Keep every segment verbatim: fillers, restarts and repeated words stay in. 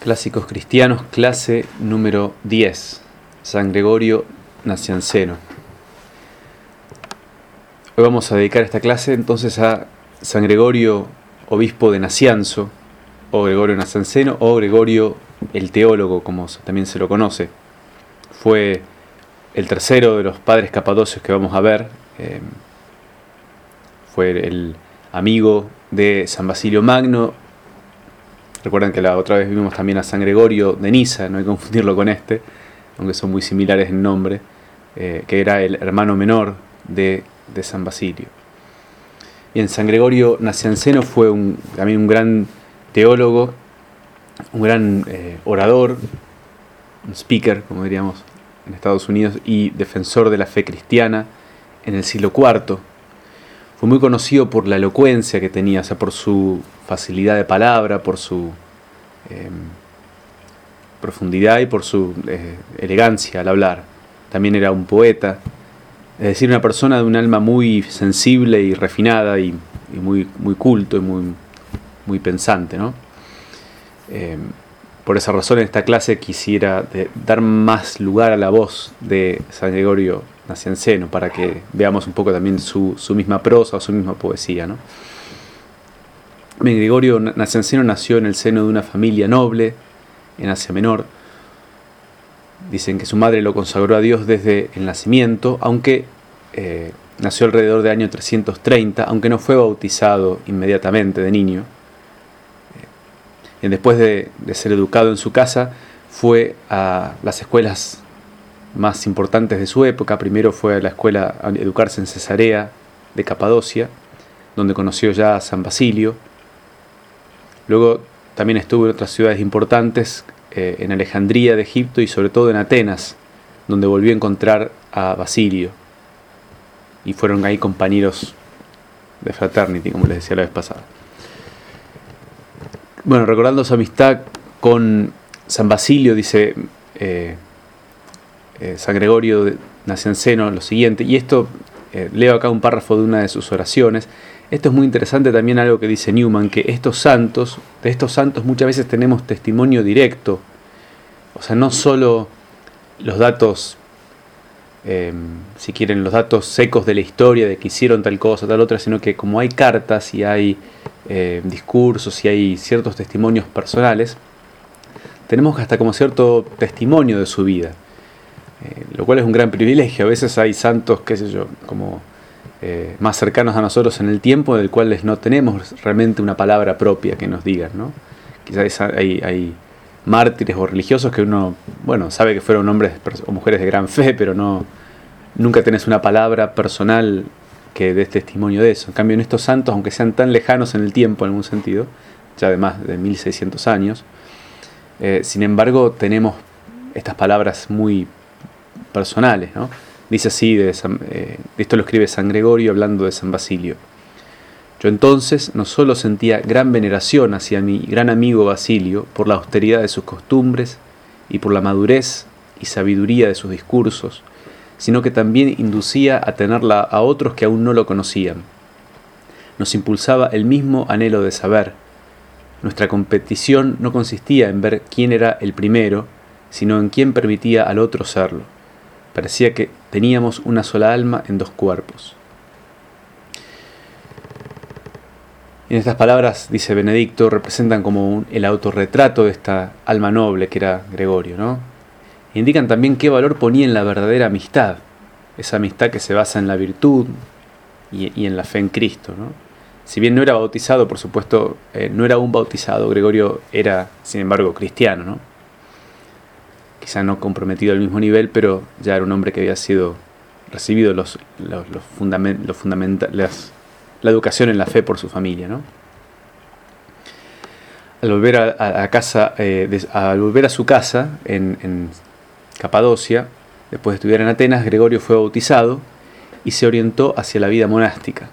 Clásicos cristianos, clase número diez, San Gregorio Nacianceno. Hoy vamos a dedicar esta clase entonces a San Gregorio, obispo de Nacianzo, o Gregorio Nacianceno, o Gregorio el teólogo, como también se lo conoce. Fue el tercero de los padres capadocios que vamos a ver. Eh, fue el amigo de San Basilio Magno. Recuerden que la otra vez vimos también a San Gregorio de Niza, no hay que confundirlo con este, aunque son muy similares en nombre, eh, que era el hermano menor de, de San Basilio. Bien, San Gregorio Nacianceno fue un, también un gran teólogo, un gran eh, orador, un speaker, como diríamos en Estados Unidos, y defensor de la fe cristiana en el siglo cuarto. Fue muy conocido por la elocuencia que tenía, o sea, por su facilidad de palabra, por su eh, profundidad y por su eh, elegancia al hablar. También era un poeta, es decir, una persona de un alma muy sensible y refinada y, y muy, muy culto y muy, muy pensante, ¿no? Eh, por esa razón en esta clase quisiera de, dar más lugar a la voz de San Gregorio Nacianceno, para que veamos un poco también su, su misma prosa o su misma poesía, ¿no? Bien, Gregorio Nacianceno nació en el seno de una familia noble en Asia Menor. Dicen que su madre lo consagró a Dios desde el nacimiento, aunque eh, nació alrededor del año trescientos treinta, aunque no fue bautizado inmediatamente de niño. Eh, después de, de ser educado en su casa, fue a las escuelas más importantes de su época. Primero fue a la escuela a educarse en Cesarea de Capadocia, donde conoció ya a San Basilio. Luego también estuvo en otras ciudades importantes, eh, en Alejandría de Egipto y sobre todo en Atenas, donde volvió a encontrar a Basilio. Y fueron ahí compañeros de fraternity, como les decía la vez pasada. Bueno, recordando su amistad con San Basilio, dice Eh, Eh, San Gregorio Nacianceno lo siguiente, y esto eh, leo acá un párrafo de una de sus oraciones. Esto es muy interesante también, algo que dice Newman, que estos santos, de estos santos muchas veces tenemos testimonio directo, o sea, no solo los datos, eh, si quieren, los datos secos de la historia, de que hicieron tal cosa, tal otra, sino que como hay cartas y hay eh, discursos y hay ciertos testimonios personales, tenemos hasta como cierto testimonio de su vida. Eh, lo cual es un gran privilegio. A veces hay santos, qué sé yo, como eh, más cercanos a nosotros en el tiempo, del cual no tenemos realmente una palabra propia que nos digan, ¿no? Quizás hay, hay mártires o religiosos que uno, bueno, sabe que fueron hombres o mujeres de gran fe, pero no, nunca tenés una palabra personal que dé testimonio de eso. En cambio, en estos santos, aunque sean tan lejanos en el tiempo en algún sentido, ya de más de mil seiscientos años, eh, sin embargo, tenemos estas palabras muy personales, ¿no? Dice así, de San, eh, esto lo escribe San Gregorio hablando de San Basilio. Yo entonces no solo sentía gran veneración hacia mi gran amigo Basilio por la austeridad de sus costumbres y por la madurez y sabiduría de sus discursos, sino que también inducía a tenerla a otros que aún no lo conocían. Nos impulsaba el mismo anhelo de saber. Nuestra competición no consistía en ver quién era el primero, sino en quién permitía al otro serlo. Parecía que teníamos una sola alma en dos cuerpos. En estas palabras, dice Benedicto, representan como un, el autorretrato de esta alma noble que era Gregorio, ¿no? Indican también qué valor ponía en la verdadera amistad, esa amistad que se basa en la virtud y, y en la fe en Cristo, ¿no? Si bien no era bautizado, por supuesto, eh, no era un bautizado, Gregorio era, sin embargo, cristiano, ¿no? Quizá no comprometido al mismo nivel, pero ya era un hombre que había sido recibido los, los, los fundament, los fundamenta, las, la educación en la fe por su familia, ¿no? Al volver a, a, a casa, eh, de, al volver a su casa en, en Capadocia, después de estudiar en Atenas, Gregorio fue bautizado y se orientó hacia la vida monástica.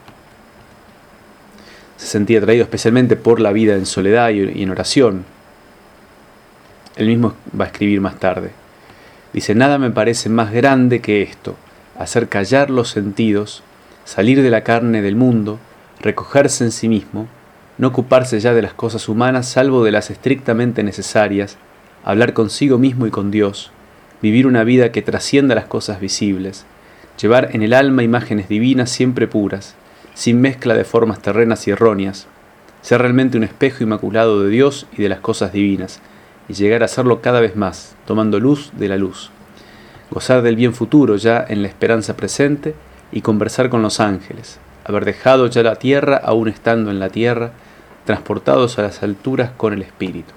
Se sentía atraído especialmente por la vida en soledad y, y en oración. Él mismo va a escribir más tarde. Dice: nada me parece más grande que esto, hacer callar los sentidos, salir de la carne del mundo, recogerse en sí mismo, no ocuparse ya de las cosas humanas salvo de las estrictamente necesarias, hablar consigo mismo y con Dios, vivir una vida que trascienda las cosas visibles, llevar en el alma imágenes divinas siempre puras, sin mezcla de formas terrenas y erróneas, ser realmente un espejo inmaculado de Dios y de las cosas divinas, y llegar a serlo cada vez más, tomando luz de la luz, gozar del bien futuro ya en la esperanza presente y conversar con los ángeles, haber dejado ya la tierra aún estando en la tierra, transportados a las alturas con el Espíritu.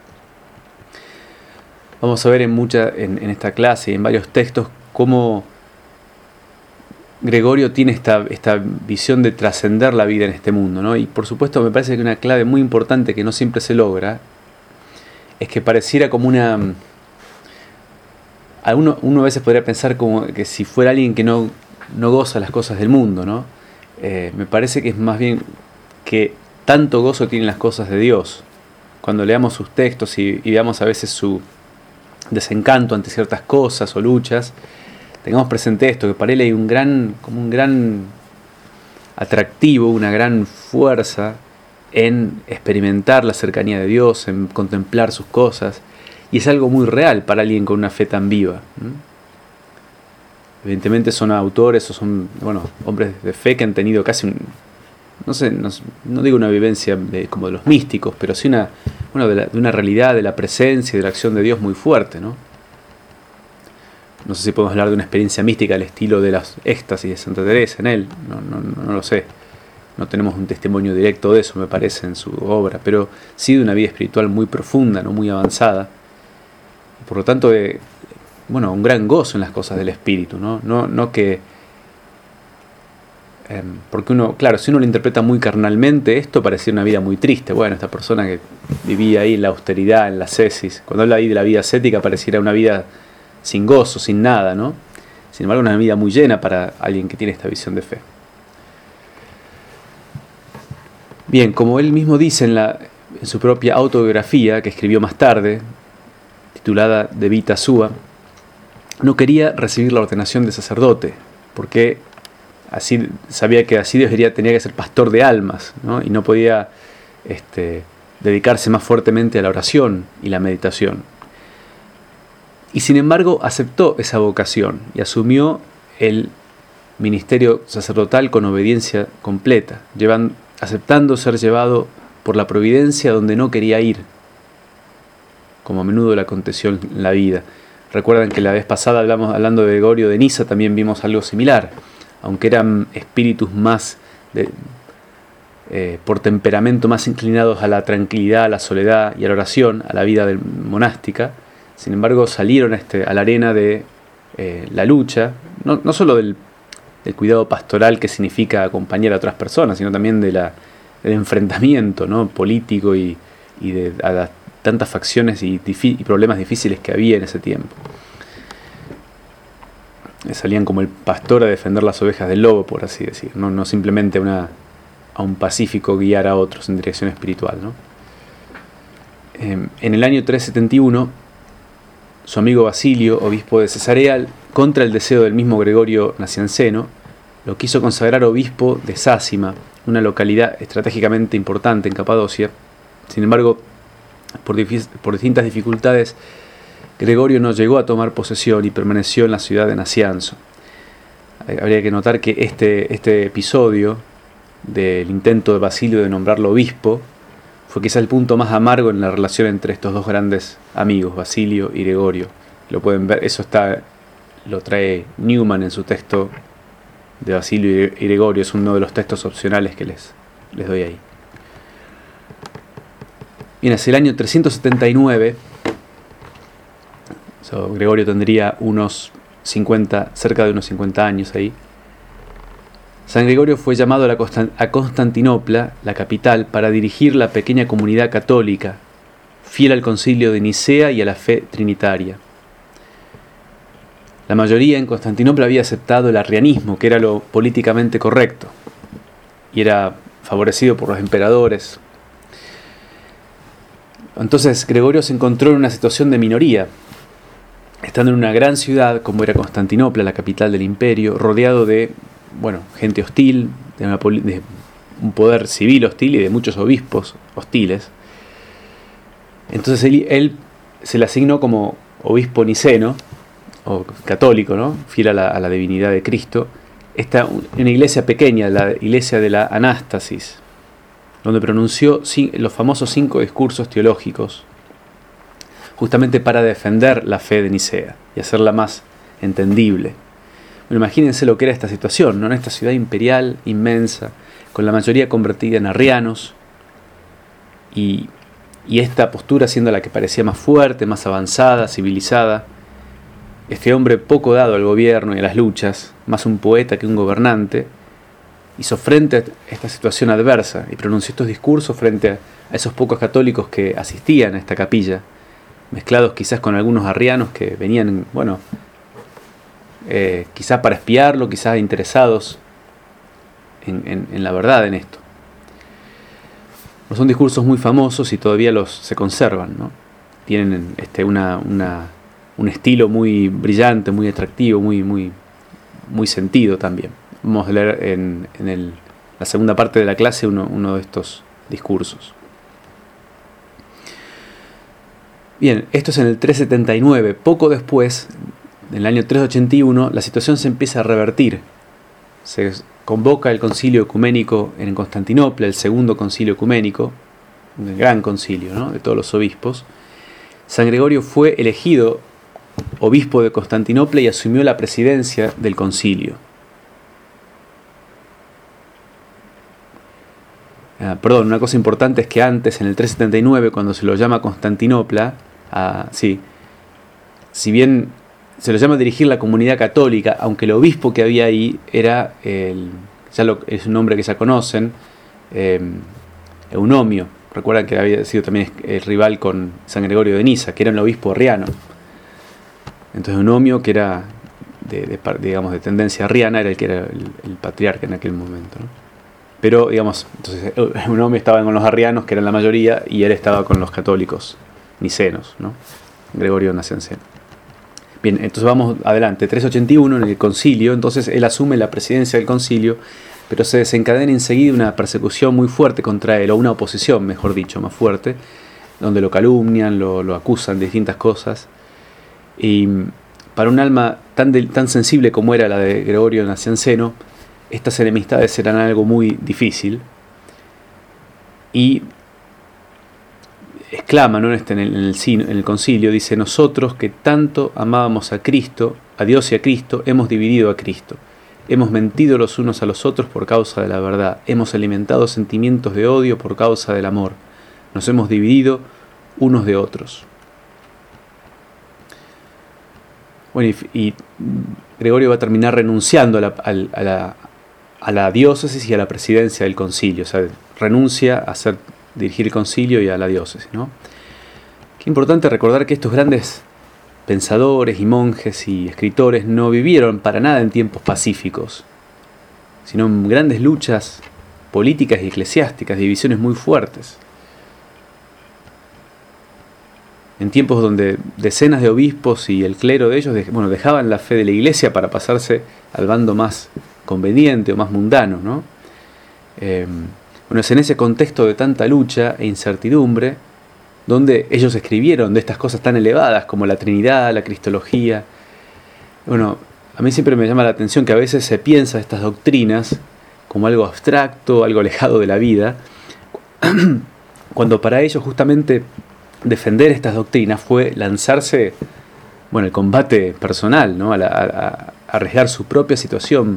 Vamos a ver en, mucha, en, en esta clase y en varios textos cómo Gregorio tiene esta, esta visión de trascender la vida en este mundo, ¿no? Y por supuesto me parece que una clave muy importante que no siempre se logra es que pareciera como una... Uno, uno a veces podría pensar como que si fuera alguien que no, no goza las cosas del mundo, ¿no? Eh, me parece que es más bien que tanto gozo tienen las cosas de Dios. Cuando leamos sus textos y, y veamos a veces su desencanto ante ciertas cosas o luchas, tengamos presente esto, que para él hay un gran, como un gran atractivo, una gran fuerza en experimentar la cercanía de Dios, en contemplar sus cosas, y es algo muy real para alguien con una fe tan viva. Evidentemente son autores o son, bueno, hombres de fe que han tenido casi un, no sé, no, no digo una vivencia de, como de los místicos, pero sí una, bueno, de, la, de una realidad de la presencia y de la acción de Dios muy fuerte, ¿no? No sé si podemos hablar de una experiencia mística al estilo de las éxtasis de Santa Teresa en él, no, no, no, no lo sé. No tenemos un testimonio directo de eso, me parece, en su obra, pero sí de una vida espiritual muy profunda, no muy avanzada. Y por lo tanto, de, bueno, un gran gozo en las cosas del espíritu, ¿no? No, no que... Eh, porque uno, claro, si uno lo interpreta muy carnalmente, esto parecía una vida muy triste. Bueno, esta persona que vivía ahí en la austeridad, en la ascesis, cuando habla ahí de la vida ascética, pareciera una vida sin gozo, sin nada, ¿no? Sin embargo, una vida muy llena para alguien que tiene esta visión de fe. Bien, como él mismo dice en, la, en su propia autobiografía, que escribió más tarde, titulada De Vita Sua, no quería recibir la ordenación de sacerdote, porque así sabía que así debería, tenía que ser pastor de almas, ¿no? Y no podía este, dedicarse más fuertemente a la oración y la meditación. Y sin embargo aceptó esa vocación y asumió el ministerio sacerdotal con obediencia completa, llevando, aceptando ser llevado por la providencia donde no quería ir, como a menudo le aconteció en la vida. Recuerdan que la vez pasada hablamos, hablando de Gregorio de Niza, también vimos algo similar, aunque eran espíritus más de, eh, por temperamento más inclinados a la tranquilidad, a la soledad y a la oración, a la vida del, monástica. Sin embargo, salieron a, este, a la arena de eh, la lucha, no, no solo del, del cuidado pastoral que significa acompañar a otras personas, sino también de la, del enfrentamiento, ¿no? político y, y de a las tantas facciones y, y problemas difíciles que había en ese tiempo. Salían como el pastor a defender las ovejas del lobo, por así decir, no, no simplemente una, a un pacífico guiar a otros en dirección espiritual, ¿no? Eh, en el año trescientos setenta y uno, su amigo Basilio, obispo de Cesarea, contra el deseo del mismo Gregorio Nacianceno, lo quiso consagrar obispo de Sásima, una localidad estratégicamente importante en Capadocia. Sin embargo, por, dif- por distintas dificultades, Gregorio no llegó a tomar posesión y permaneció en la ciudad de Nacianzo. Habría que notar que este, este episodio del intento de Basilio de nombrarlo obispo fue quizá el punto más amargo en la relación entre estos dos grandes amigos, Basilio y Gregorio. Lo pueden ver, eso está, lo trae Newman en su texto de Basilio y Gregorio, es uno de los textos opcionales que les, les doy ahí. Bien, hacia el año trescientos setenta y nueve, so, Gregorio tendría unos cincuenta, cerca de unos cincuenta años ahí. San Gregorio fue llamado a, la Constant- a Constantinopla, la capital, para dirigir la pequeña comunidad católica, fiel al concilio de Nicea y a la fe trinitaria. La mayoría en Constantinopla había aceptado el arrianismo, que era lo políticamente correcto, y era favorecido por los emperadores. Entonces Gregorio se encontró en una situación de minoría, estando en una gran ciudad como era Constantinopla, la capital del imperio, rodeado de, bueno, gente hostil, de una, de un poder civil hostil y de muchos obispos hostiles. Entonces él, él se le asignó como obispo niceno, o católico, ¿no? Fiel a la, a la divinidad de Cristo. Esta, una iglesia pequeña, la iglesia de la Anástasis, donde pronunció los famosos cinco discursos teológicos, justamente para defender la fe de Nicea y hacerla más entendible. Bueno, imagínense lo que era esta situación, ¿no? En esta ciudad imperial inmensa, con la mayoría convertida en arrianos, y, y esta postura siendo la que parecía más fuerte, más avanzada, civilizada. Este hombre poco dado al gobierno y a las luchas, más un poeta que un gobernante, hizo frente a esta situación adversa y pronunció estos discursos frente a esos pocos católicos que asistían a esta capilla, mezclados quizás con algunos arrianos que venían, bueno, eh, quizás para espiarlo, quizás interesados en, en, en la verdad en esto. Son discursos muy famosos y todavía los se conservan, ¿no? Tienen este, una, una, un estilo muy brillante, muy atractivo, muy, muy, muy sentido también. Vamos a leer en, en el, la segunda parte de la clase uno, uno de estos discursos. Bien, esto es en el trescientos setenta y nueve. Poco después, en el año trescientos ochenta y uno, la situación se empieza a revertir. Se convoca el concilio ecuménico en Constantinopla, el segundo concilio ecuménico, un gran concilio, ¿no?, de todos los obispos. San Gregorio fue elegido obispo de Constantinopla y asumió la presidencia del concilio. Ah, perdón, una cosa importante es que antes, en el trescientos setenta y nueve, cuando se lo llama Constantinopla, ah, sí, si bien se lo llama dirigir la comunidad católica, aunque el obispo que había ahí era, el, ya lo, es un nombre que ya conocen, eh, Eunomio. Recuerdan que había sido también el rival con San Gregorio de Niza, que era un obispo arriano. Entonces Eunomio, que era de, de, digamos, de tendencia arriana, era el que era el, el patriarca en aquel momento, ¿no? Pero, digamos, entonces Eunomio estaba con los arrianos, que eran la mayoría, y él estaba con los católicos nicenos, ¿no? Gregorio Nacianceno. Bien, entonces vamos adelante. trescientos ochenta y uno, en el concilio, entonces él asume la presidencia del concilio, pero se desencadena enseguida una persecución muy fuerte contra él, o una oposición, mejor dicho, más fuerte, donde lo calumnian, lo, lo acusan de distintas cosas. Y para un alma tan, de, tan sensible como era la de Gregorio Nacianceno, estas enemistades eran algo muy difícil. Y exclama, ¿no?, en, el, en, el, en el concilio, dice: nosotros que tanto amábamos a Cristo, a Dios y a Cristo, hemos dividido a Cristo. Hemos mentido los unos a los otros por causa de la verdad. Hemos alimentado sentimientos de odio por causa del amor. Nos hemos dividido unos de otros. Bueno, y, y Gregorio va a terminar renunciando a la, a, la, a la diócesis y a la presidencia del concilio. O sea, renuncia a ser, dirigir el concilio y a la diócesis, ¿no? Qué importante recordar que estos grandes pensadores y monjes y escritores no vivieron para nada en tiempos pacíficos, sino en grandes luchas políticas y eclesiásticas, divisiones muy fuertes. En tiempos donde decenas de obispos y el clero de ellos, bueno, dejaban la fe de la iglesia para pasarse al bando más conveniente o más mundano, ¿no? Eh, bueno, es en ese contexto de tanta lucha e incertidumbre donde ellos escribieron de estas cosas tan elevadas como la Trinidad, la Cristología. Bueno, a mí siempre me llama la atención que a veces se piensa estas doctrinas como algo abstracto, algo alejado de la vida, cuando para ellos justamente defender estas doctrinas fue lanzarse, bueno, el combate personal, ¿no?, a, la, a, a arriesgar su propia situación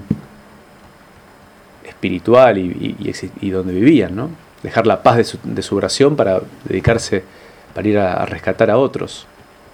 espiritual y, y, y, y donde vivían, ¿no? Dejar la paz de su, de su oración para dedicarse, para ir a, a rescatar a otros.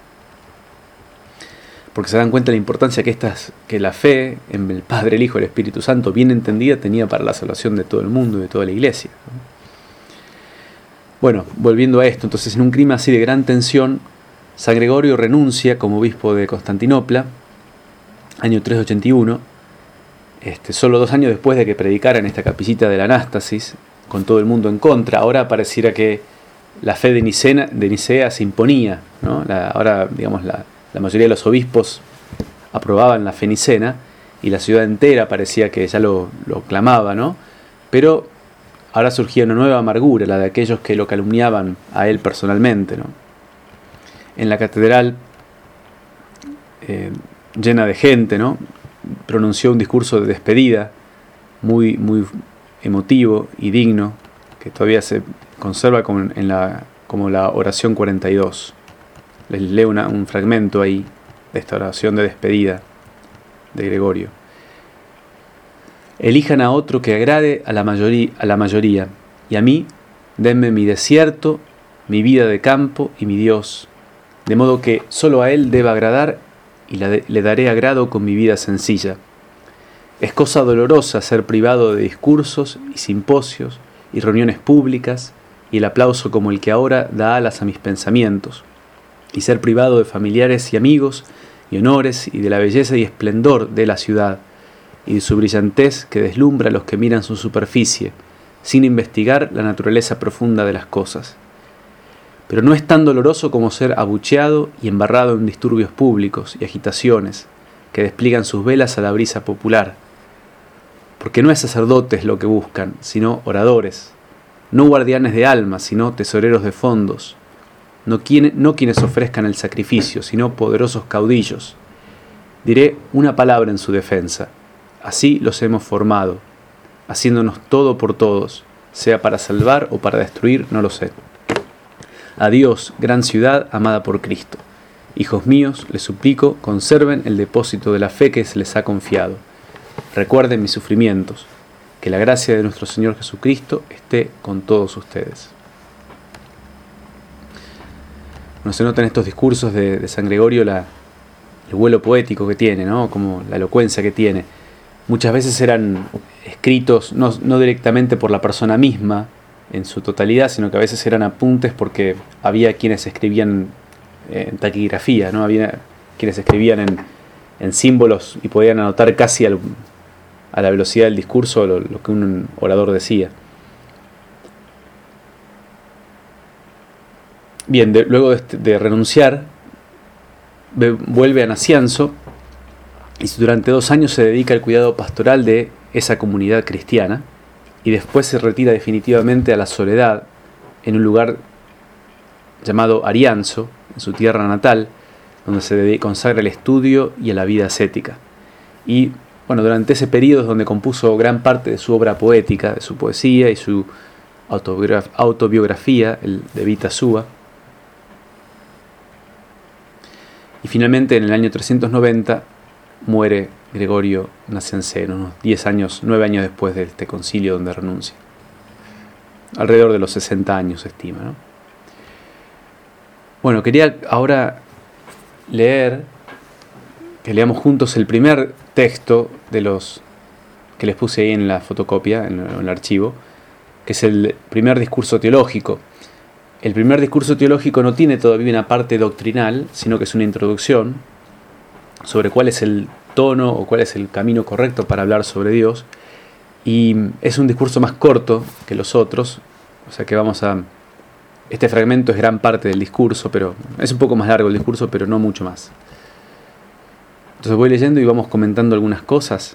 Porque se dan cuenta de la importancia que, estas, que la fe en el Padre, el Hijo y el Espíritu Santo, bien entendida, tenía para la salvación de todo el mundo y de toda la iglesia, ¿no? Bueno, volviendo a esto, entonces en un clima así de gran tensión, San Gregorio renuncia como obispo de Constantinopla, año trescientos ochenta y uno, este, solo dos años después de que predicara en esta capillita de la Anástasis, con todo el mundo en contra. Ahora pareciera que la fe de Nicea, de Nicea se imponía, ¿no? La, ahora, digamos, la, la mayoría de los obispos aprobaban la fe nicena y la ciudad entera parecía que ya lo, lo clamaba, ¿no? Pero ahora surgía una nueva amargura, la de aquellos que lo calumniaban a él personalmente, ¿no? En la catedral, eh, llena de gente, ¿no?, pronunció un discurso de despedida muy, muy emotivo y digno, que todavía se conserva como, en la, como la oración cuarenta y dos. Les leo una, un fragmento ahí de esta oración de despedida de Gregorio. Elijan a otro que agrade a la mayoría, a la mayoría, y a mí denme mi desierto, mi vida de campo y mi Dios, de modo que solo a él deba agradar y le daré agrado con mi vida sencilla. Es cosa dolorosa ser privado de discursos y simposios y reuniones públicas y el aplauso como el que ahora da alas a mis pensamientos, y ser privado de familiares y amigos y honores y de la belleza y esplendor de la ciudad y de su brillantez que deslumbra a los que miran su superficie, sin investigar la naturaleza profunda de las cosas. Pero no es tan doloroso como ser abucheado y embarrado en disturbios públicos y agitaciones que despliegan sus velas a la brisa popular, porque no es sacerdotes lo que buscan, sino oradores, no guardianes de almas, sino tesoreros de fondos, no, quien, no quienes ofrezcan el sacrificio, sino poderosos caudillos. Diré una palabra en su defensa: así los hemos formado, haciéndonos todo por todos, sea para salvar o para destruir, no lo sé. Adiós, gran ciudad amada por Cristo. Hijos míos, les suplico, conserven el depósito de la fe que se les ha confiado. Recuerden mis sufrimientos. Que la gracia de nuestro Señor Jesucristo esté con todos ustedes. No se nota en estos discursos de, de San Gregorio la, el vuelo poético que tiene, ¿no?, como la elocuencia que tiene. Muchas veces eran escritos no, no directamente por la persona misma en su totalidad, sino que a veces eran apuntes porque había quienes escribían en taquigrafía, ¿no? Había quienes escribían en, en símbolos y podían anotar casi al, a la velocidad del discurso lo, lo que un orador decía. Bien, de, luego de, de renunciar, ve, vuelve a Nacianzo y durante dos años se dedica al cuidado pastoral de esa comunidad cristiana, y después se retira definitivamente a la soledad en un lugar llamado Arianzo, en su tierra natal, donde se consagra al estudio y a la vida ascética. Y bueno, durante ese periodo es donde compuso gran parte de su obra poética, de su poesía y su autobiograf- autobiografía, el de Vita Sua. Y finalmente, en el año trescientos noventa, muere Gregorio Nacianceno, unos diez años, nueve años después de este concilio donde renuncia. Alrededor de los sesenta años se estima, ¿no? Bueno, quería ahora leer, que leamos juntos el primer texto de los que les puse ahí en la fotocopia, en el archivo, que es el primer discurso teológico. El primer discurso teológico no tiene todavía una parte doctrinal, sino que es una introducción sobre cuál es el tono o cuál es el camino correcto para hablar sobre Dios, y es un discurso más corto que los otros, o sea que vamos a... Este fragmento es gran parte del discurso, pero es un poco más largo el discurso, pero no mucho más. Entonces voy leyendo y vamos comentando algunas cosas.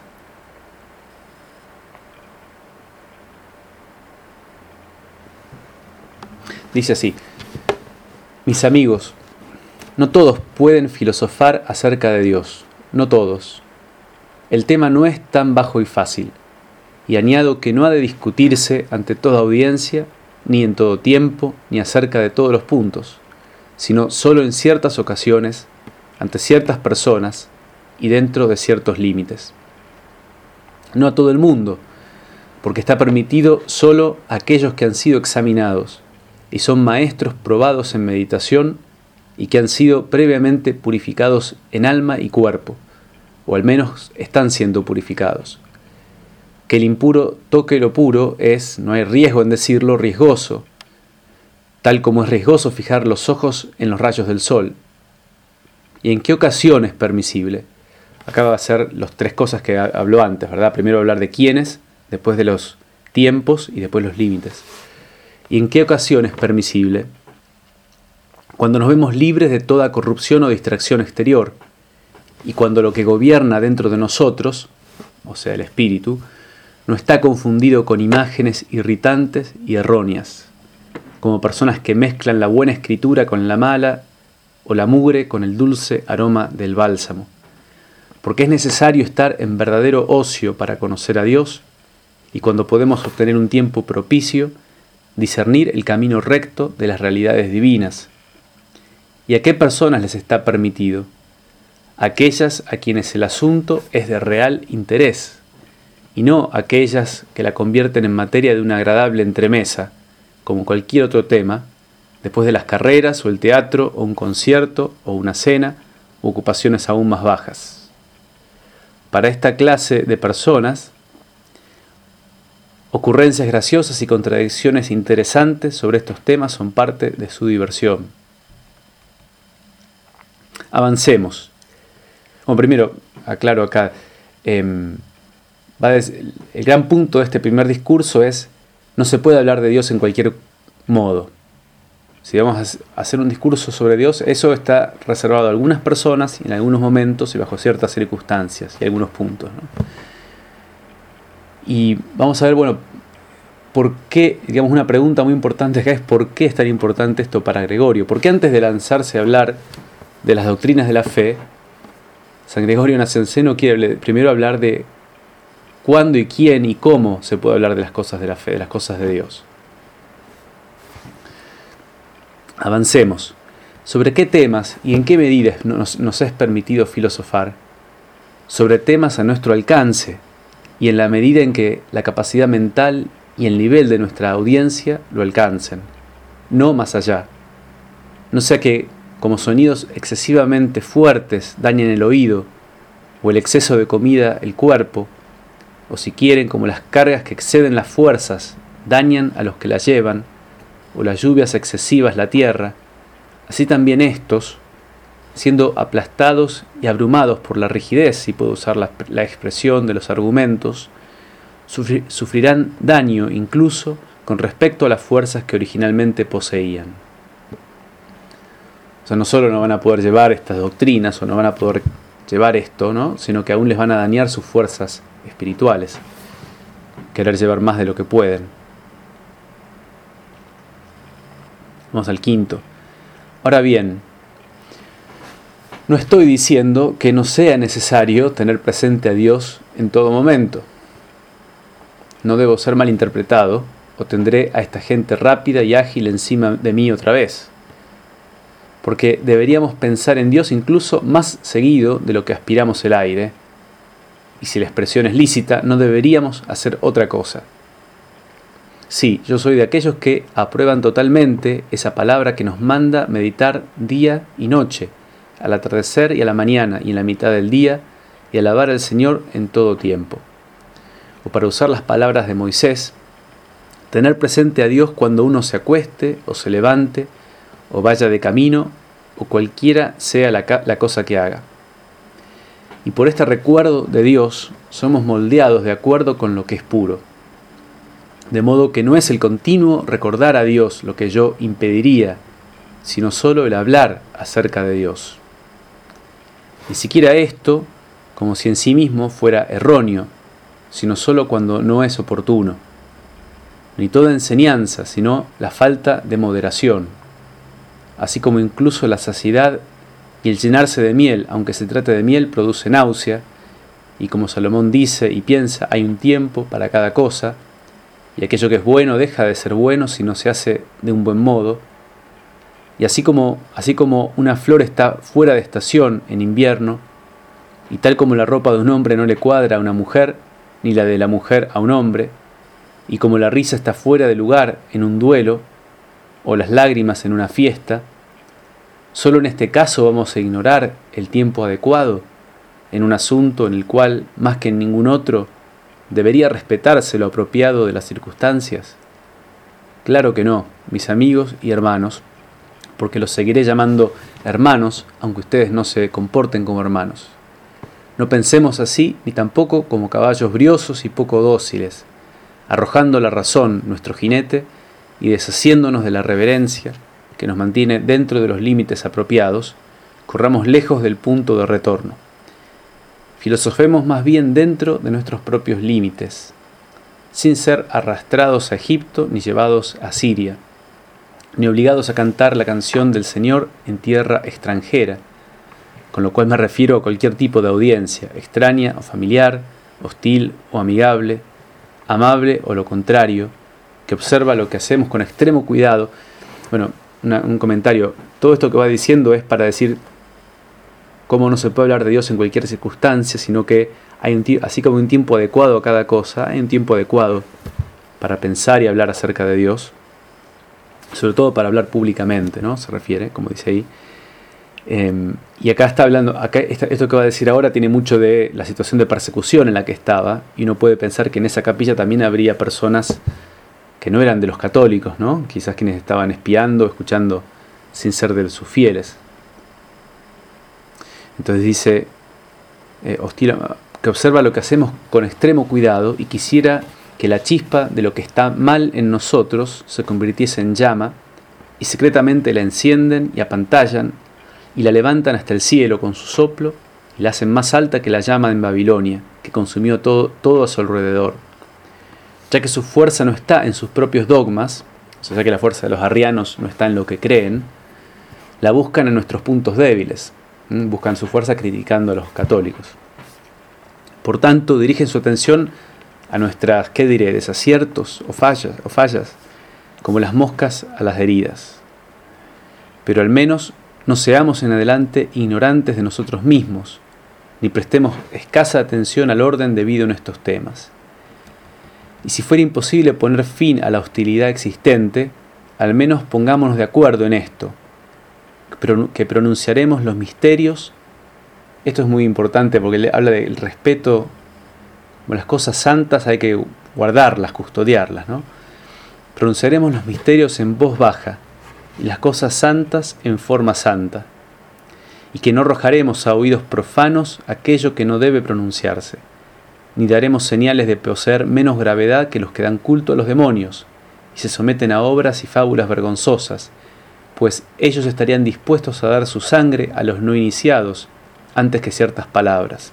Dice así: mis amigos, no todos pueden filosofar acerca de Dios, no todos. El tema no es tan bajo y fácil, y añado que no ha de discutirse ante toda audiencia, ni en todo tiempo, ni acerca de todos los puntos, sino solo en ciertas ocasiones, ante ciertas personas y dentro de ciertos límites. No a todo el mundo, porque está permitido solo a aquellos que han sido examinados y son maestros probados en meditación y que han sido previamente purificados en alma y cuerpo, o al menos están siendo purificados. Que el impuro toque lo puro es, no hay riesgo en decirlo, riesgoso, tal como es riesgoso fijar los ojos en los rayos del sol. ¿Y en qué ocasión es permisible? Acá va a ser las tres cosas que habló antes, ¿verdad? Primero hablar de quiénes, después de los tiempos y después los límites. ¿Y en qué ocasión es permisible? Cuando nos vemos libres de toda corrupción o distracción exterior, y cuando lo que gobierna dentro de nosotros, o sea el espíritu, no está confundido con imágenes irritantes y erróneas, como personas que mezclan la buena escritura con la mala o la mugre con el dulce aroma del bálsamo. Porque es necesario estar en verdadero ocio para conocer a Dios y cuando podemos obtener un tiempo propicio, discernir el camino recto de las realidades divinas. ¿Y a qué personas les está permitido? Aquellas a quienes el asunto es de real interés, y no aquellas que la convierten en materia de una agradable entremesa, como cualquier otro tema, después de las carreras o el teatro o un concierto o una cena u ocupaciones aún más bajas. Para esta clase de personas, ocurrencias graciosas y contradicciones interesantes sobre estos temas son parte de su diversión. Avancemos. Bueno, primero, aclaro acá, eh, va el gran punto de este primer discurso es, no se puede hablar de Dios en cualquier modo. Si vamos a hacer un discurso sobre Dios, eso está reservado a algunas personas y en algunos momentos y bajo ciertas circunstancias y algunos puntos, ¿no? Y vamos a ver, bueno, ¿por qué? Digamos, una pregunta muy importante acá es ¿por qué es tan importante esto para Gregorio? Porque antes de lanzarse a hablar de las doctrinas de la fe, San Gregorio Nacianceno quiere primero hablar de cuándo y quién y cómo se puede hablar de las cosas de la fe, de las cosas de Dios. Avancemos. ¿Sobre qué temas y en qué medidas nos, nos es permitido filosofar? Sobre temas a nuestro alcance y en la medida en que la capacidad mental y el nivel de nuestra audiencia lo alcancen, no más allá. No sea que, como sonidos excesivamente fuertes dañen el oído, o el exceso de comida el cuerpo, o si quieren, como las cargas que exceden las fuerzas dañan a los que las llevan, o las lluvias excesivas la tierra, así también estos, siendo aplastados y abrumados por la rigidez, si puedo usar la, la expresión de los argumentos, sufrir, sufrirán daño incluso con respecto a las fuerzas que originalmente poseían. O sea, no solo no van a poder llevar estas doctrinas o no van a poder llevar esto, ¿no?, sino que aún les van a dañar sus fuerzas espirituales, querer llevar más de lo que pueden. Vamos al quinto. Ahora bien, no estoy diciendo que no sea necesario tener presente a Dios en todo momento. No debo ser malinterpretado o tendré a esta gente rápida y ágil encima de mí otra vez. Porque deberíamos pensar en Dios incluso más seguido de lo que aspiramos el aire. Y si la expresión es lícita, no deberíamos hacer otra cosa. Sí, yo soy de aquellos que aprueban totalmente esa palabra que nos manda meditar día y noche, al atardecer y a la mañana y en la mitad del día, y alabar al Señor en todo tiempo. O para usar las palabras de Moisés, tener presente a Dios cuando uno se acueste o se levante, o vaya de camino, o cualquiera sea la, la cosa que haga. Y por este recuerdo de Dios somos moldeados de acuerdo con lo que es puro. De modo que no es el continuo recordar a Dios lo que yo impediría, sino solo el hablar acerca de Dios. Ni siquiera esto, como si en sí mismo fuera erróneo, sino solo cuando no es oportuno. Ni toda enseñanza, sino la falta de moderación. Así como incluso la saciedad y el llenarse de miel, aunque se trate de miel, produce náusea, y como Salomón dice y piensa, hay un tiempo para cada cosa, y aquello que es bueno deja de ser bueno si no se hace de un buen modo. Y así como, así como una flor está fuera de estación en invierno, y tal como la ropa de un hombre no le cuadra a una mujer, ni la de la mujer a un hombre, y como la risa está fuera de lugar en un duelo, o las lágrimas en una fiesta, solo en este caso vamos a ignorar el tiempo adecuado en un asunto en el cual, más que en ningún otro, debería respetarse lo apropiado de las circunstancias. Claro que no, mis amigos y hermanos, porque los seguiré llamando hermanos, aunque ustedes no se comporten como hermanos. No pensemos así, ni tampoco como caballos briosos y poco dóciles, arrojando la razón nuestro jinete y deshaciéndonos de la reverencia que nos mantiene dentro de los límites apropiados, corramos lejos del punto de retorno. Filosofemos más bien dentro de nuestros propios límites, sin ser arrastrados a Egipto ni llevados a Siria, ni obligados a cantar la canción del Señor en tierra extranjera, con lo cual me refiero a cualquier tipo de audiencia, extraña o familiar, hostil o amigable, amable o lo contrario, que observa lo que hacemos con extremo cuidado. Bueno, una, un comentario. Todo esto que va diciendo es para decir cómo no se puede hablar de Dios en cualquier circunstancia, sino que hay un así como un tiempo adecuado a cada cosa, hay un tiempo adecuado para pensar y hablar acerca de Dios, sobre todo para hablar públicamente, ¿no? Se refiere, como dice ahí. Eh, y acá está hablando, acá esta, esto que va a decir ahora tiene mucho de la situación de persecución en la que estaba, y uno puede pensar que en esa capilla también habría personas que no eran de los católicos, ¿no? Quizás quienes estaban espiando, escuchando sin ser de sus fieles. Entonces dice, eh, hostil, que observa lo que hacemos con extremo cuidado y quisiera que la chispa de lo que está mal en nosotros se convirtiese en llama, y secretamente la encienden y apantallan y la levantan hasta el cielo con su soplo y la hacen más alta que la llama en Babilonia, que consumió todo, todo a su alrededor. Ya que su fuerza no está en sus propios dogmas, o sea, ya que la fuerza de los arrianos no está en lo que creen, la buscan en nuestros puntos débiles, ¿m? Buscan su fuerza criticando a los católicos. Por tanto, dirigen su atención a nuestras, ¿qué diré?, desaciertos o fallas, o fallas, como las moscas a las heridas. Pero al menos no seamos en adelante ignorantes de nosotros mismos, ni prestemos escasa atención al orden debido en estos temas. Y si fuera imposible poner fin a la hostilidad existente, al menos pongámonos de acuerdo en esto, que pronunciaremos los misterios. Esto es muy importante porque habla del respeto. Las cosas santas hay que guardarlas, custodiarlas, ¿no? Pronunciaremos los misterios en voz baja y las cosas santas en forma santa, y que no arrojaremos a oídos profanos aquello que no debe pronunciarse, ni daremos señales de poseer menos gravedad que los que dan culto a los demonios y se someten a obras y fábulas vergonzosas, pues ellos estarían dispuestos a dar su sangre a los no iniciados antes que ciertas palabras.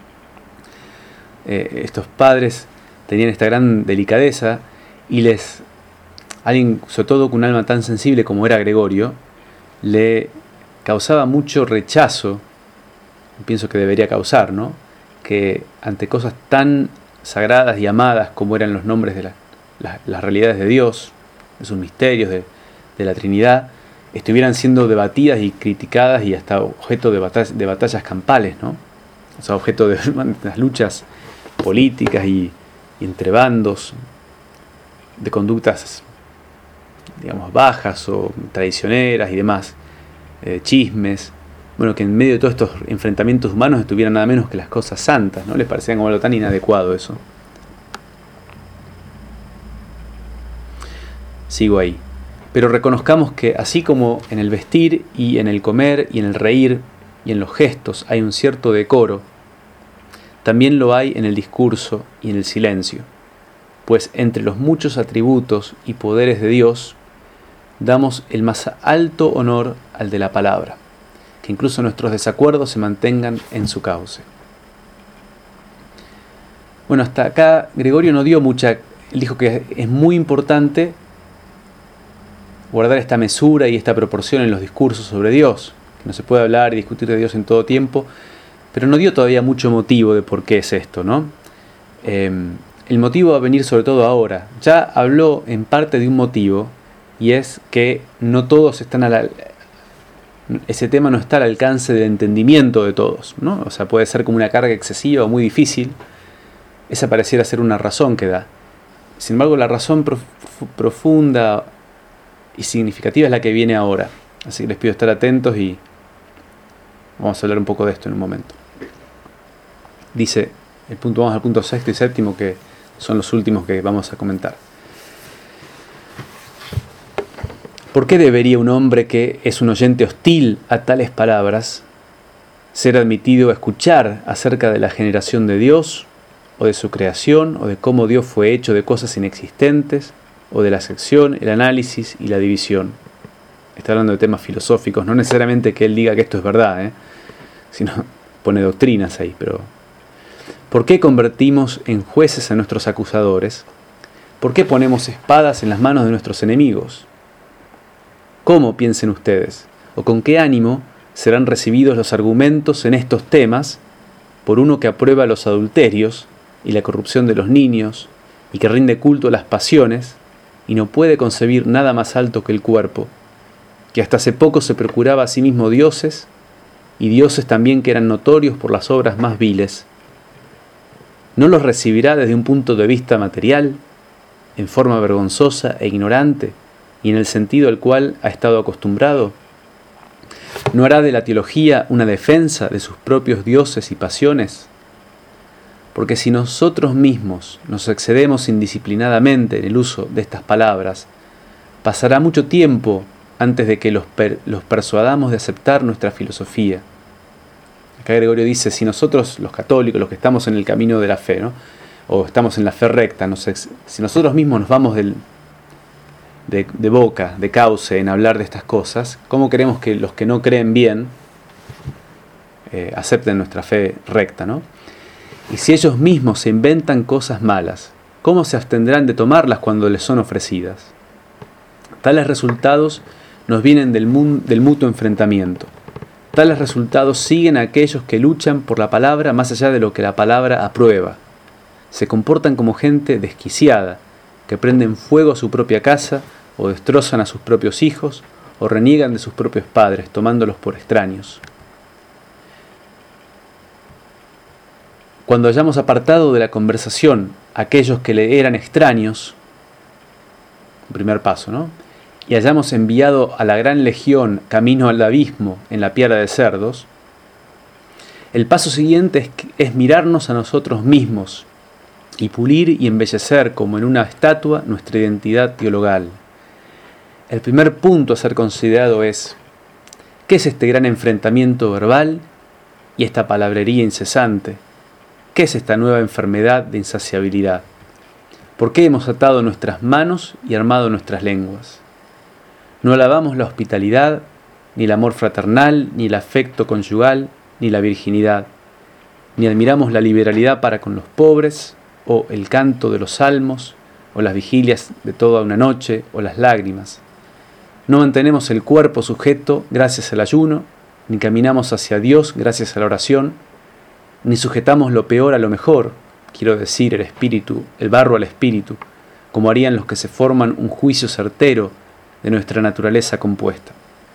Eh, estos padres tenían esta gran delicadeza y les, alguien, sobre todo con un alma tan sensible como era Gregorio, le causaba mucho rechazo, pienso que debería causar, ¿no?, que ante cosas tan sagradas y amadas como eran los nombres de la, la, las realidades de Dios, de sus misterios, de, de la Trinidad, estuvieran siendo debatidas y criticadas y hasta objeto de batallas, de batallas campales, ¿no? O sea, objeto de las luchas políticas y, y entre bandos, de conductas, digamos, bajas o traicioneras y demás, eh, chismes. Bueno, que en medio de todos estos enfrentamientos humanos estuvieran nada menos que las cosas santas, ¿no? Les parecía como algo tan inadecuado eso. Sigo ahí. Pero reconozcamos que así como en el vestir y en el comer y en el reír y en los gestos hay un cierto decoro, también lo hay en el discurso y en el silencio, pues entre los muchos atributos y poderes de Dios damos el más alto honor al de la palabra, que incluso nuestros desacuerdos se mantengan en su cauce. Bueno, hasta acá Gregorio no dio mucha, él dijo que es muy importante guardar esta mesura y esta proporción en los discursos sobre Dios, que no se puede hablar y discutir de Dios en todo tiempo, pero no dio todavía mucho motivo de por qué es esto, ¿no? Eh, el motivo va a venir sobre todo ahora. Ya habló en parte de un motivo, y es que no todos están a la... Ese tema no está al alcance del entendimiento de todos, ¿no? O sea, puede ser como una carga excesiva o muy difícil. Esa pareciera ser una razón que da. Sin embargo, la razón prof- profunda y significativa es la que viene ahora. Así que les pido estar atentos y vamos a hablar un poco de esto en un momento. Dice, el punto, vamos al punto sexto y séptimo, que son los últimos que vamos a comentar. ¿Por qué debería un hombre que es un oyente hostil a tales palabras ser admitido a escuchar acerca de la generación de Dios, o de su creación, o de cómo Dios fue hecho de cosas inexistentes, o de la sección, el análisis y la división? Está hablando de temas filosóficos, no necesariamente que él diga que esto es verdad, ¿eh? Sino pone doctrinas ahí. Pero ¿por qué convertimos en jueces a nuestros acusadores? ¿Por qué ponemos espadas en las manos de nuestros enemigos? ¿Cómo, piensen ustedes, o con qué ánimo serán recibidos los argumentos en estos temas por uno que aprueba los adulterios y la corrupción de los niños y que rinde culto a las pasiones y no puede concebir nada más alto que el cuerpo, que hasta hace poco se procuraba a sí mismo dioses y dioses también que eran notorios por las obras más viles? ¿No los recibirá desde un punto de vista material, en forma vergonzosa e ignorante, y en el sentido al cual ha estado acostumbrado? ¿No hará de la teología una defensa de sus propios dioses y pasiones? Porque si nosotros mismos nos excedemos indisciplinadamente en el uso de estas palabras, pasará mucho tiempo antes de que los, per- los persuadamos de aceptar nuestra filosofía. Acá Gregorio dice, si nosotros, los católicos, los que estamos en el camino de la fe, ¿no? o estamos en la fe recta, nos ex- si nosotros mismos nos vamos del, de, de boca, de cauce, en hablar de estas cosas, ¿cómo queremos que los que no creen bien eh, acepten nuestra fe recta, ¿no? Y si ellos mismos se inventan cosas malas, ¿cómo se abstendrán de tomarlas cuando les son ofrecidas? Tales resultados nos vienen del, mun- del mutuo enfrentamiento. Tales resultados siguen a aquellos que luchan por la palabra más allá de lo que la palabra aprueba. Se comportan como gente desquiciada, que prenden fuego a su propia casa, o destrozan a sus propios hijos, o reniegan de sus propios padres, tomándolos por extraños. Cuando hayamos apartado de la conversación a aquellos que le eran extraños, primer paso, ¿no? y hayamos enviado a la gran legión camino al abismo en la piara de cerdos, el paso siguiente es, es mirarnos a nosotros mismos y pulir y embellecer como en una estatua nuestra identidad teologal. El primer punto a ser considerado es: ¿qué es este gran enfrentamiento verbal y esta palabrería incesante? ¿Qué es esta nueva enfermedad de insaciabilidad? ¿Por qué hemos atado nuestras manos y armado nuestras lenguas? No alabamos la hospitalidad, ni el amor fraternal, ni el afecto conyugal, ni la virginidad, ni admiramos la liberalidad para con los pobres, o el canto de los salmos, o las vigilias de toda una noche, o las lágrimas. No mantenemos el cuerpo sujeto gracias al ayuno, ni caminamos hacia Dios gracias a la oración, ni sujetamos lo peor a lo mejor, quiero decir, el espíritu, el barro al espíritu, como harían los que se forman un juicio certero de nuestra naturaleza compuesta.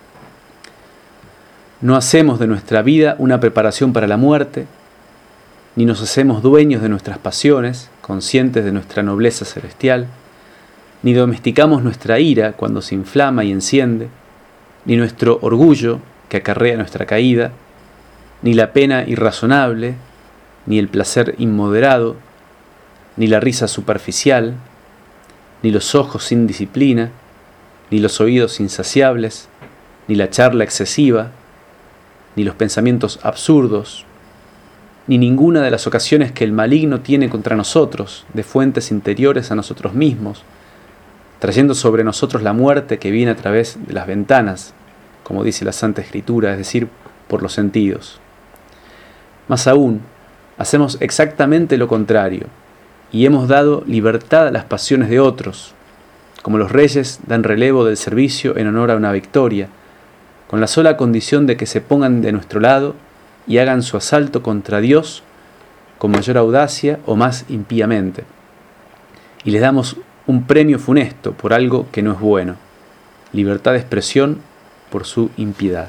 No hacemos de nuestra vida una preparación para la muerte, ni nos hacemos dueños de nuestras pasiones, conscientes de nuestra nobleza celestial, ni domesticamos nuestra ira cuando se inflama y enciende, ni nuestro orgullo que acarrea nuestra caída, ni la pena irrazonable, ni el placer inmoderado, ni la risa superficial, ni los ojos sin disciplina, ni los oídos insaciables, ni la charla excesiva, ni los pensamientos absurdos, ni ninguna de las ocasiones que el maligno tiene contra nosotros, de fuentes interiores a nosotros mismos, trayendo sobre nosotros la muerte que viene a través de las ventanas, como dice la Santa Escritura, es decir, por los sentidos. Más aún, hacemos exactamente lo contrario, y hemos dado libertad a las pasiones de otros, como los reyes dan relevo del servicio en honor a una victoria, con la sola condición de que se pongan de nuestro lado y hagan su asalto contra Dios con mayor audacia o más impíamente. Y les damos un premio funesto por algo que no es bueno, libertad de expresión por su impiedad.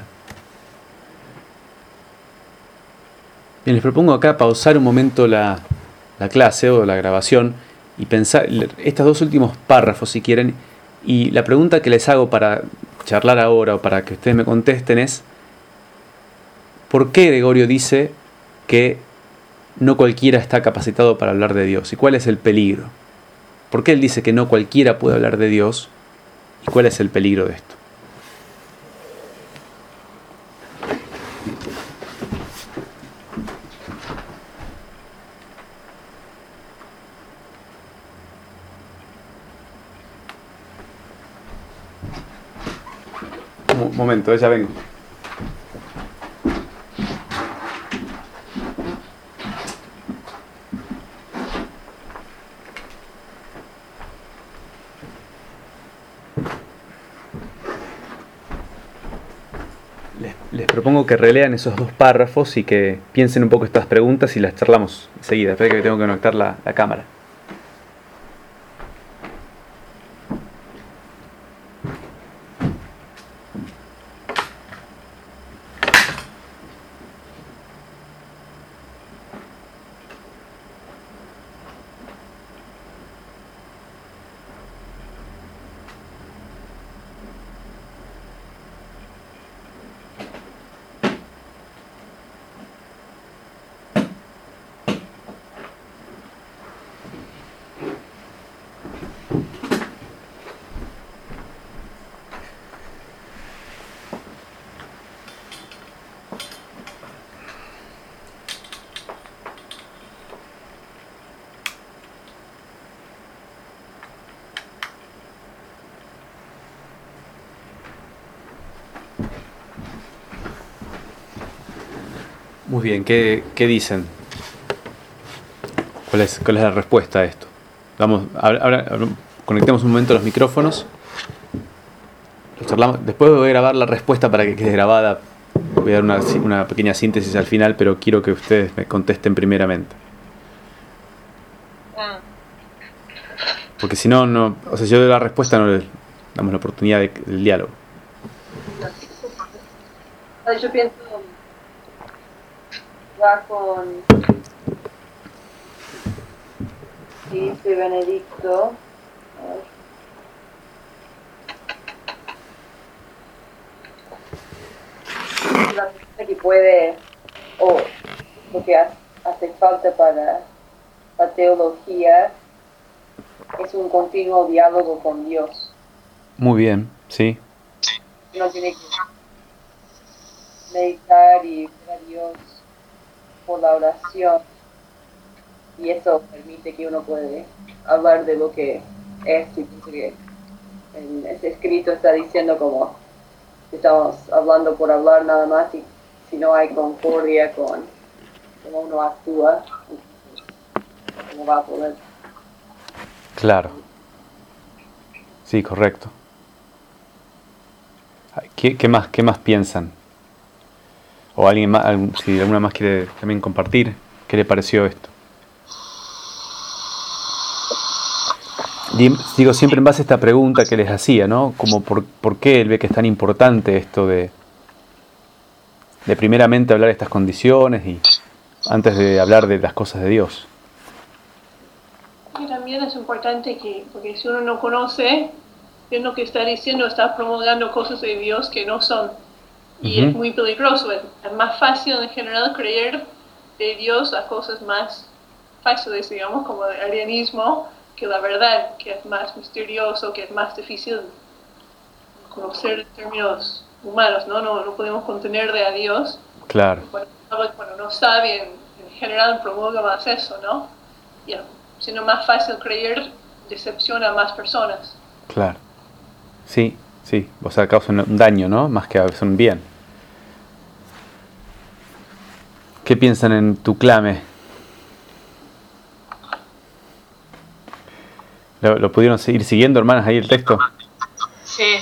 Bien, les propongo acá pausar un momento la, la clase o la grabación y pensar estos dos últimos párrafos si quieren, y la pregunta que les hago para charlar ahora o para que ustedes me contesten es: ¿por qué Gregorio dice que no cualquiera está capacitado para hablar de Dios? ¿Y cuál es el peligro? ¿Por qué él dice que no cualquiera puede hablar de Dios? ¿Y cuál es el peligro de esto? Un momento, ya vengo. propongo que relean esos dos párrafos y que piensen un poco estas preguntas y las charlamos enseguida. Espera que tengo que conectar la, la cámara. Muy bien, ¿qué, qué dicen? ¿Cuál es, ¿Cuál es la respuesta a esto? Vamos, ahora, ahora conectemos un momento los micrófonos. Lo charlamos. Después voy a grabar la respuesta para que quede grabada. Voy a dar una, una pequeña síntesis al final, pero quiero que ustedes me contesten primeramente. Porque si no, no, o sea, si yo doy la respuesta no les damos la oportunidad de, del diálogo. Yo pienso va con dice Benedicto, a ver. La persona que puede o lo que hace falta para la teología es un continuo diálogo con Dios. Muy bien, sí. Uno tiene que meditar y ver a Dios por la oración, y eso permite que uno puede hablar de lo que es, y que en ese escrito está diciendo como que estamos hablando por hablar nada más, y si no hay concordia con cómo uno actúa, ¿cómo va a poder? Claro. Sí, correcto. ¿Qué, qué más, qué más piensan? O alguien más, si alguna más quiere también compartir, ¿qué le pareció esto? Digo siempre en base a esta pregunta que les hacía, ¿no? Como por, por qué él ve que es tan importante esto de, de primeramente hablar de estas condiciones y antes de hablar de las cosas de Dios. Y también es importante que, porque si uno no conoce, es lo que está diciendo, está promulgando cosas de Dios que no son. Y uh-huh. es muy peligroso. Es, es más fácil en general creer de Dios a cosas más fáciles, digamos, como el arianismo, que la verdad, que es más misterioso, que es más difícil conocer en términos humanos, ¿no? No, no podemos contenerle a Dios. Claro. Cuando, cuando no sabe, en, en general promulga más eso, ¿no? Y siendo más fácil creer, decepciona a más personas. Claro. Sí, sí. O sea, causa un daño, ¿no? Más que un bien. ¿Qué piensan en tu clame? ¿Lo, ¿Lo pudieron seguir siguiendo, hermanas, ahí el texto? Sí.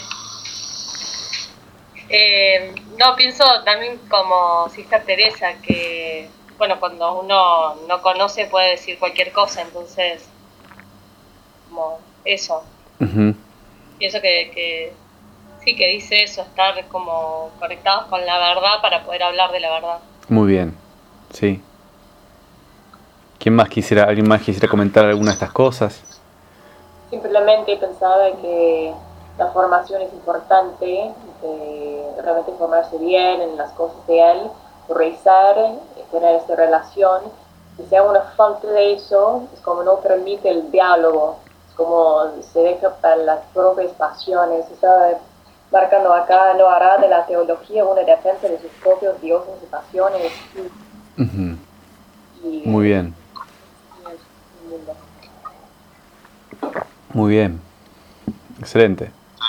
Eh, no, pienso también como Sister Teresa, que, bueno, cuando uno no conoce puede decir cualquier cosa, entonces, como eso. Uh-huh. Pienso que, que sí, que dice eso, estar como conectados con la verdad para poder hablar de la verdad. Muy bien, sí. ¿Quién más quisiera, alguien más quisiera comentar alguna de estas cosas? Simplemente pensaba que la formación es importante, de realmente formarse bien en las cosas de Él, rezar, tener esta relación. Si sea una falta de eso, es como no permite el diálogo, es como se deja para las propias pasiones. Estaba marcando acá, no hará de la teología una defensa de sus propios dioses y pasiones. Uh-huh. Y, Muy bien. Muy bien. Excelente.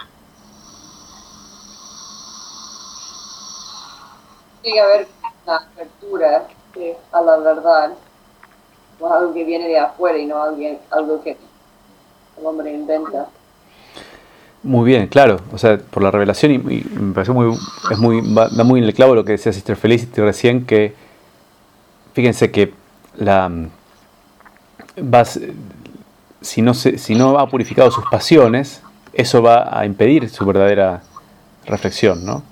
Tiene que haber una apertura sí, a la verdad, o algo que viene de afuera y no alguien, algo que el hombre inventa. Muy bien, claro, o sea, por la revelación, y, y me pareció muy, es muy, va- da muy en el clavo lo que decía Sister Felicity recién, que fíjense que la vas, si no se, si no ha purificado sus pasiones, eso va a impedir su verdadera reflexión, ¿no?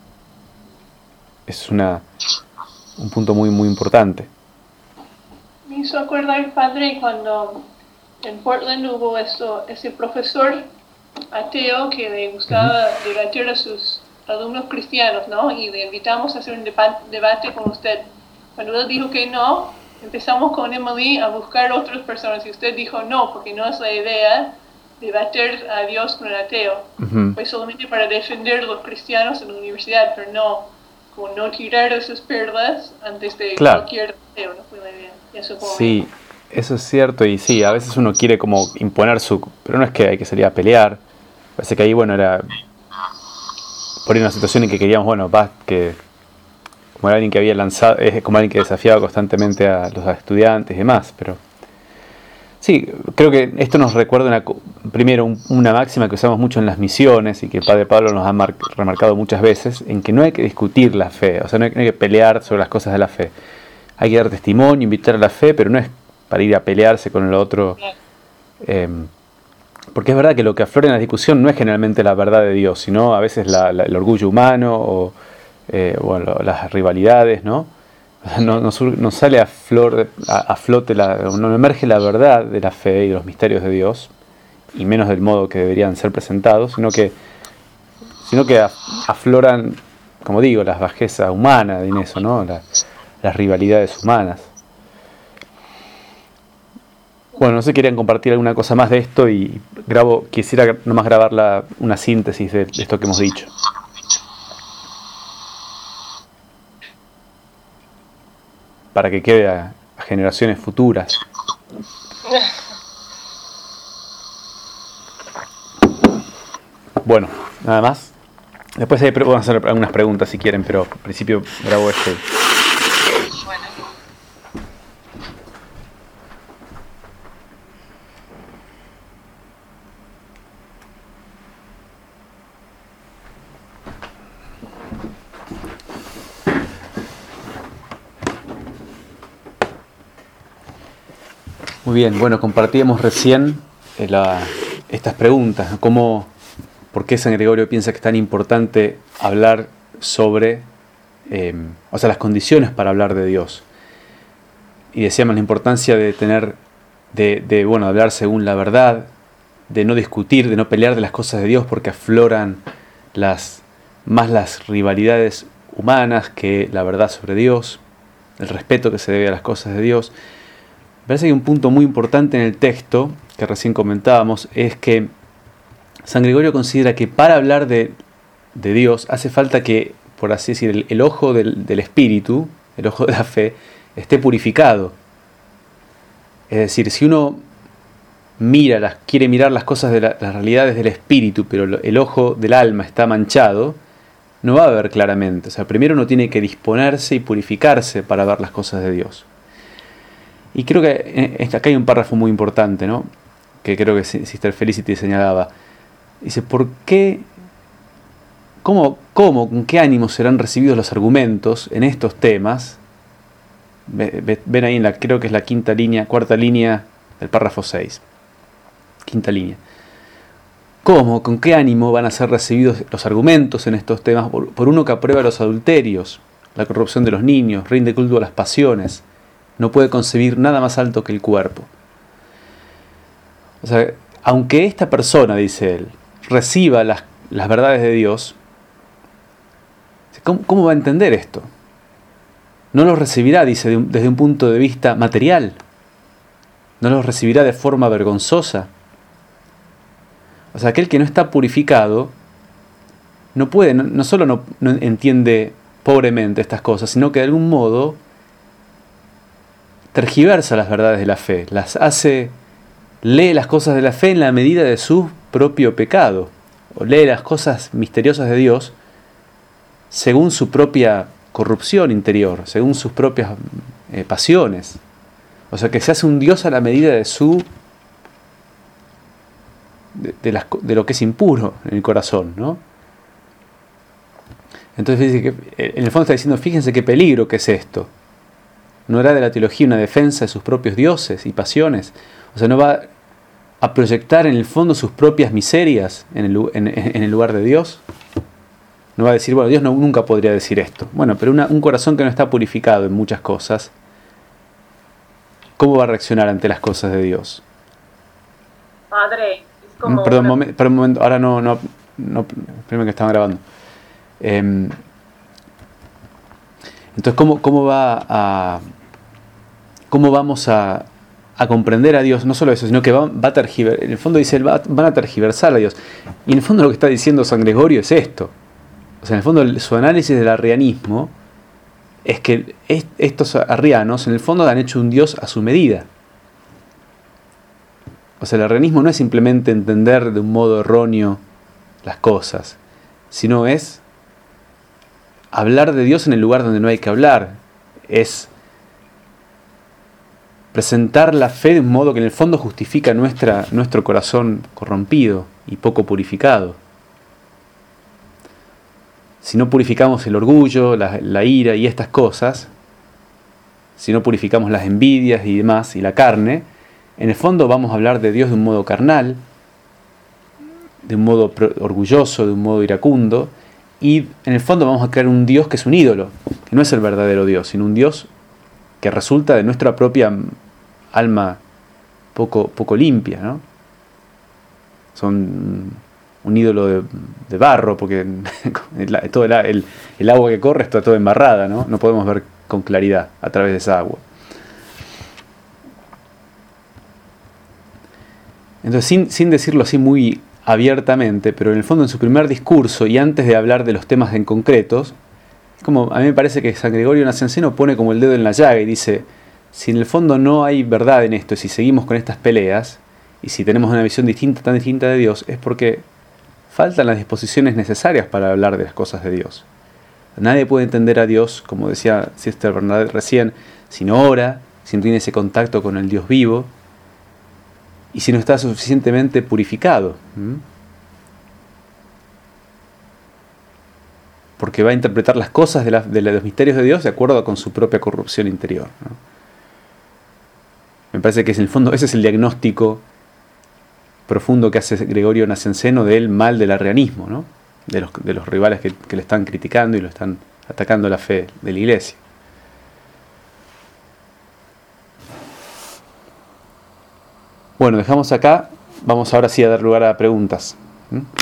Es una, un punto muy, muy importante. Me hizo acordar, padre, cuando en Portland hubo eso, ese profesor ateo que le gustaba uh-huh. debatir a sus alumnos cristianos, ¿no? Y le invitamos a hacer un deba- debate con usted. Cuando él dijo que no, empezamos con Emily a buscar otras personas y usted dijo no, porque no es la idea debatir a Dios con un ateo. Uh-huh. Fue solamente para defender a los cristianos en la universidad, pero no, como no tirar esas perlas antes de claro. cualquier ateo, no fue la idea. Eso sí, eso es cierto, y sí, a veces uno quiere como imponer su... Pero no es que hay que salir a pelear. Parece que ahí, bueno, era por ahí una situación en que queríamos, bueno, va, que como era alguien que había lanzado, es como alguien que desafiaba constantemente a los estudiantes y demás, pero sí, creo que esto nos recuerda una, primero un, una máxima que usamos mucho en las misiones y que el Padre Pablo nos ha mar, remarcado muchas veces, en que no hay que discutir la fe, o sea, no hay, no hay que pelear sobre las cosas de la fe. Hay que dar testimonio, invitar a la fe, pero no es para ir a pelearse con el otro. Eh, porque es verdad que lo que aflora en la discusión no es generalmente la verdad de Dios, sino a veces la, la, el orgullo humano o eh, bueno, las rivalidades, ¿no? No, no, no sale a, flor, a, a flote, la, no emerge la verdad de la fe y de los misterios de Dios, y menos del modo que deberían ser presentados, sino que, sino que afloran, como digo, las bajezas humanas en eso, ¿no? La, las rivalidades humanas. Bueno, no sé si querían compartir alguna cosa más de esto y grabo, quisiera nomás grabar la, una síntesis de, de esto que hemos dicho. Para que quede a, a generaciones futuras. Bueno, nada más. Después ahí vamos a hacer algunas preguntas si quieren, pero al principio grabo este. Muy bien, bueno, compartíamos recién la, estas preguntas, cómo, por qué San Gregorio piensa que es tan importante hablar sobre, eh, o sea, las condiciones para hablar de Dios. Y decíamos la importancia de tener, de, de, bueno, hablar según la verdad, de no discutir, de no pelear de las cosas de Dios, porque afloran las, más las rivalidades humanas que la verdad sobre Dios, el respeto que se debe a las cosas de Dios. Me parece que un punto muy importante en el texto, que recién comentábamos, es que San Gregorio considera que para hablar de, de Dios hace falta que, por así decir, el, el ojo del, del espíritu, el ojo de la fe, esté purificado. Es decir, si uno mira las, quiere mirar las cosas de la, las realidades del espíritu, pero el ojo del alma está manchado, no va a ver claramente. O sea, primero uno tiene que disponerse y purificarse para ver las cosas de Dios. Y creo que acá hay un párrafo muy importante, ¿no? Que creo que Sister Felicity señalaba. Dice, ¿por qué, cómo, cómo, con qué ánimo serán recibidos los argumentos en estos temas? Ven ahí, en la, creo que es la quinta línea, cuarta línea del párrafo seis. Quinta línea. ¿Cómo, con qué ánimo van a ser recibidos los argumentos en estos temas por, por uno que aprueba los adulterios, la corrupción de los niños, rinde culto a las pasiones? No puede concebir nada más alto que el cuerpo. O sea, aunque esta persona, dice él, reciba las, las verdades de Dios, ¿cómo, ¿cómo va a entender esto? No los recibirá, dice, de un, desde un punto de vista material. No los recibirá de forma vergonzosa. O sea, aquel que no está purificado no puede, no, no solo no, no entiende pobremente estas cosas, sino que de algún modo tergiversa las verdades de la fe, las hace, lee las cosas de la fe en la medida de su propio pecado, o lee las cosas misteriosas de Dios según su propia corrupción interior, según sus propias eh, pasiones. O sea, que se hace un Dios a la medida de su de, de, las, de lo que es impuro en el corazón, ¿no? Entonces dice que, en el fondo está diciendo, fíjense qué peligro que es esto. No era de la teología una defensa de sus propios dioses y pasiones. O sea, no va a proyectar en el fondo sus propias miserias en el, en, en el lugar de Dios. No va a decir, bueno, Dios no, nunca podría decir esto. Bueno, pero una, un corazón que no está purificado en muchas cosas, ¿cómo va a reaccionar ante las cosas de Dios? Padre, es como... Perdón, una... momen, perdón, un momento, ahora no, no, no, primero que estaban grabando. Eh, entonces, ¿cómo, cómo va a... ¿Cómo vamos a, a comprender a Dios? No solo eso, sino que va, va a tergiversar. En el fondo dice, va, van a tergiversar a Dios. Y en el fondo lo que está diciendo San Gregorio es esto. O sea, en el fondo el, su análisis del arrianismo es que est, estos arrianos en el fondo han hecho un Dios a su medida. O sea, el arrianismo no es simplemente entender de un modo erróneo las cosas, sino es hablar de Dios en el lugar donde no hay que hablar. Es presentar la fe de un modo que en el fondo justifica nuestra, nuestro corazón corrompido y poco purificado. Si no purificamos el orgullo, la, la ira y estas cosas, si no purificamos las envidias y demás, y la carne, en el fondo vamos a hablar de Dios de un modo carnal, de un modo orgulloso, de un modo iracundo, y en el fondo vamos a crear un Dios que es un ídolo, que no es el verdadero Dios, sino un Dios que resulta de nuestra propia alma poco, poco limpia, ¿no? Son un ídolo de, de barro, porque el, todo el, el, el agua que corre está toda embarrada, ¿no? No podemos ver con claridad a través de esa agua. Entonces, sin, sin decirlo así muy abiertamente, pero en el fondo en su primer discurso y antes de hablar de los temas en concretos, es como, a mí me parece que San Gregorio Nacianceno pone como el dedo en la llaga y dice, si en el fondo no hay verdad en esto, si seguimos con estas peleas, y si tenemos una visión distinta, tan distinta de Dios, es porque faltan las disposiciones necesarias para hablar de las cosas de Dios. Nadie puede entender a Dios, como decía Sister Bernadette recién, si no ora, si no tiene ese contacto con el Dios vivo, y si no está suficientemente purificado. ¿Mm? Porque va a interpretar las cosas de, la, de los misterios de Dios de acuerdo con su propia corrupción interior, ¿no? Me parece que en el fondo ese es el diagnóstico profundo que hace Gregorio Nacianceno del mal del arrianismo, ¿no? De los, de los rivales que, que le están criticando y lo están atacando la fe de la Iglesia. Bueno, dejamos acá. Vamos ahora sí a dar lugar a preguntas. ¿Mm?